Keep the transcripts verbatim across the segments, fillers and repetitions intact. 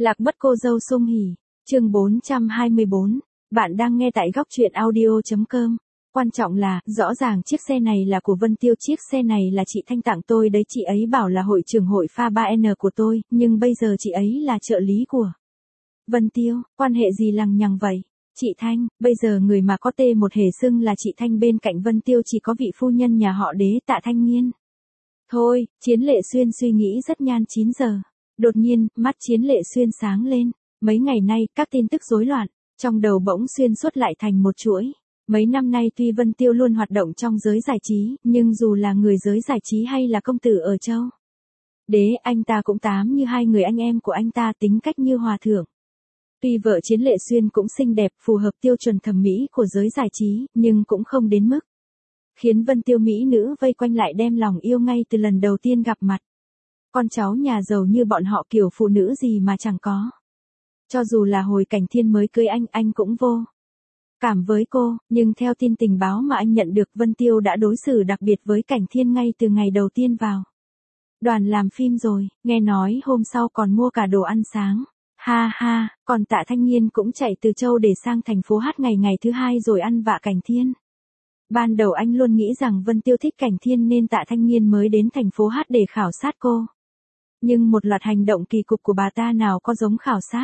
Lạc mất cô dâu Sung Hỉ, chương bốn trăm hai mươi bốn, bạn đang nghe tại góc truyện audio.com. Quan trọng là, rõ ràng chiếc xe này là của Vân Tiêu, chiếc xe này là chị Thanh tặng tôi đấy, chị ấy bảo là hội trưởng hội pha ba N của tôi, nhưng bây giờ chị ấy là trợ lý của Vân Tiêu, quan hệ gì lằng nhằng vậy? Chị Thanh, bây giờ người mà có tê một hề xưng là chị Thanh bên cạnh Vân Tiêu chỉ có vị phu nhân nhà họ Đế, Tạ Thanh Nghiên. Thôi, Chiến Lệ Xuyên suy nghĩ rất nhan chín giờ. Đột nhiên, mắt Chiến Lệ Xuyên sáng lên. Mấy ngày nay, các tin tức rối loạn, trong đầu bỗng xuyên suốt lại thành một chuỗi. Mấy năm nay tuy Vân Tiêu luôn hoạt động trong giới giải trí, nhưng dù là người giới giải trí hay là công tử ở châu Đế, anh ta cũng tám như hai người anh em của anh ta, tính cách như hòa thượng. Tuy vợ Chiến Lệ Xuyên cũng xinh đẹp, phù hợp tiêu chuẩn thẩm mỹ của giới giải trí, nhưng cũng không đến mức khiến Vân Tiêu mỹ nữ vây quanh lại đem lòng yêu ngay từ lần đầu tiên gặp mặt. Con cháu nhà giàu như bọn họ kiểu phụ nữ gì mà chẳng có. Cho dù là hồi Cảnh Thiên mới cưới anh, anh cũng vô cảm với cô, nhưng theo tin tình báo mà anh nhận được, Vân Tiêu đã đối xử đặc biệt với Cảnh Thiên ngay từ ngày đầu tiên vào đoàn làm phim rồi, nghe nói hôm sau còn mua cả đồ ăn sáng. Ha ha, còn Tạ Thanh Nghiên cũng chạy từ châu để sang thành phố hát ngày ngày thứ hai rồi ăn vạ Cảnh Thiên. Ban đầu anh luôn nghĩ rằng Vân Tiêu thích Cảnh Thiên nên Tạ Thanh Nghiên mới đến thành phố hát để khảo sát cô. Nhưng một loạt hành động kỳ cục của bà ta nào có giống khảo sát.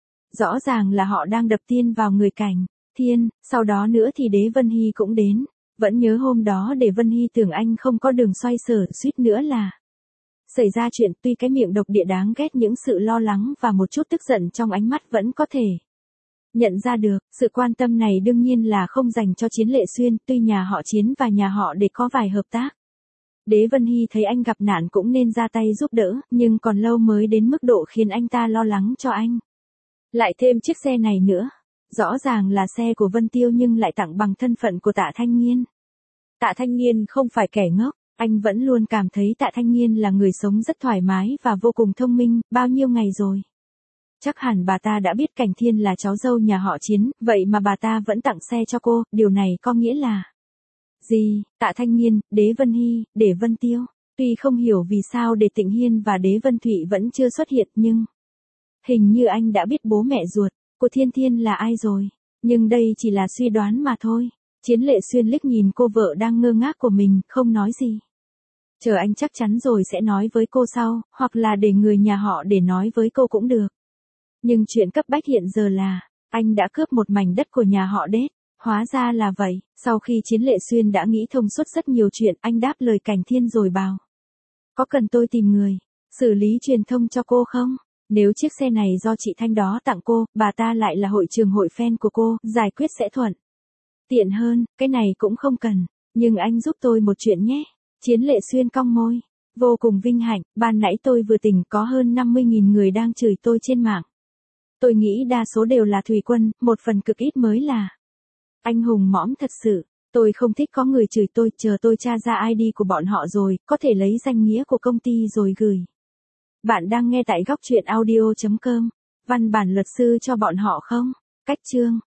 Rõ ràng là họ đang đập tiên vào người Cảnh Thiên, sau đó nữa thì Đế Vân Hy cũng đến. Vẫn nhớ hôm đó để Vân Hy tưởng anh không có đường xoay sở, suýt nữa là xảy ra chuyện. Tuy cái miệng độc địa đáng ghét, những sự lo lắng và một chút tức giận trong ánh mắt vẫn có thể nhận ra được. Sự quan tâm này đương nhiên là không dành cho Chiến Lệ Xuyên, tuy nhà họ Chiến và nhà họ để có vài hợp tác. Đế Vân Hy thấy anh gặp nạn cũng nên ra tay giúp đỡ, nhưng còn lâu mới đến mức độ khiến anh ta lo lắng cho anh. Lại thêm chiếc xe này nữa. Rõ ràng là xe của Vân Tiêu nhưng lại tặng bằng thân phận của Tạ Thanh Nghiên. Tạ Thanh Nghiên không phải kẻ ngốc, anh vẫn luôn cảm thấy Tạ Thanh Nghiên là người sống rất thoải mái và vô cùng thông minh, bao nhiêu ngày rồi. Chắc hẳn bà ta đã biết Cảnh Thiên là cháu dâu nhà họ Chiến, vậy mà bà ta vẫn tặng xe cho cô, điều này có nghĩa là gì? Tạ Thanh Nghiên, Đế Vân Hy, để Vân Tiêu. Tuy không hiểu vì sao Đế Tịnh Hiên và Đế Vân Thụy vẫn chưa xuất hiện, nhưng hình như anh đã biết bố mẹ ruột của Thiên Thiên là ai rồi. Nhưng đây chỉ là suy đoán mà thôi. Chiến Lệ Xuyên liếc nhìn cô vợ đang ngơ ngác của mình, không nói gì. Chờ anh chắc chắn rồi sẽ nói với cô sau, hoặc là để người nhà họ để nói với cô cũng được. Nhưng chuyện cấp bách hiện giờ là, anh đã cướp một mảnh đất của nhà họ Đế. Hóa ra là vậy, sau khi Chiến Lệ Xuyên đã nghĩ thông suốt rất nhiều chuyện, anh đáp lời Cảnh Thiên rồi bảo. Có cần tôi tìm người xử lý truyền thông cho cô không? Nếu chiếc xe này do chị Thanh đó tặng cô, bà ta lại là hội trường hội fan của cô, giải quyết sẽ thuận tiện hơn. Cái này cũng không cần, nhưng anh giúp tôi một chuyện nhé. Chiến Lệ Xuyên cong môi, vô cùng vinh hạnh, ban nãy tôi vừa tỉnh có hơn năm mươi nghìn người đang chửi tôi trên mạng. Tôi nghĩ đa số đều là thủy quân, một phần cực ít mới là anh hùng mõm thật sự. Tôi không thích có người chửi tôi, chờ tôi tra ra I D của bọn họ rồi, có thể lấy danh nghĩa của công ty rồi gửi. Bạn đang nghe tại góc truyện audio.com. Văn bản luật sư cho bọn họ không? Cách chương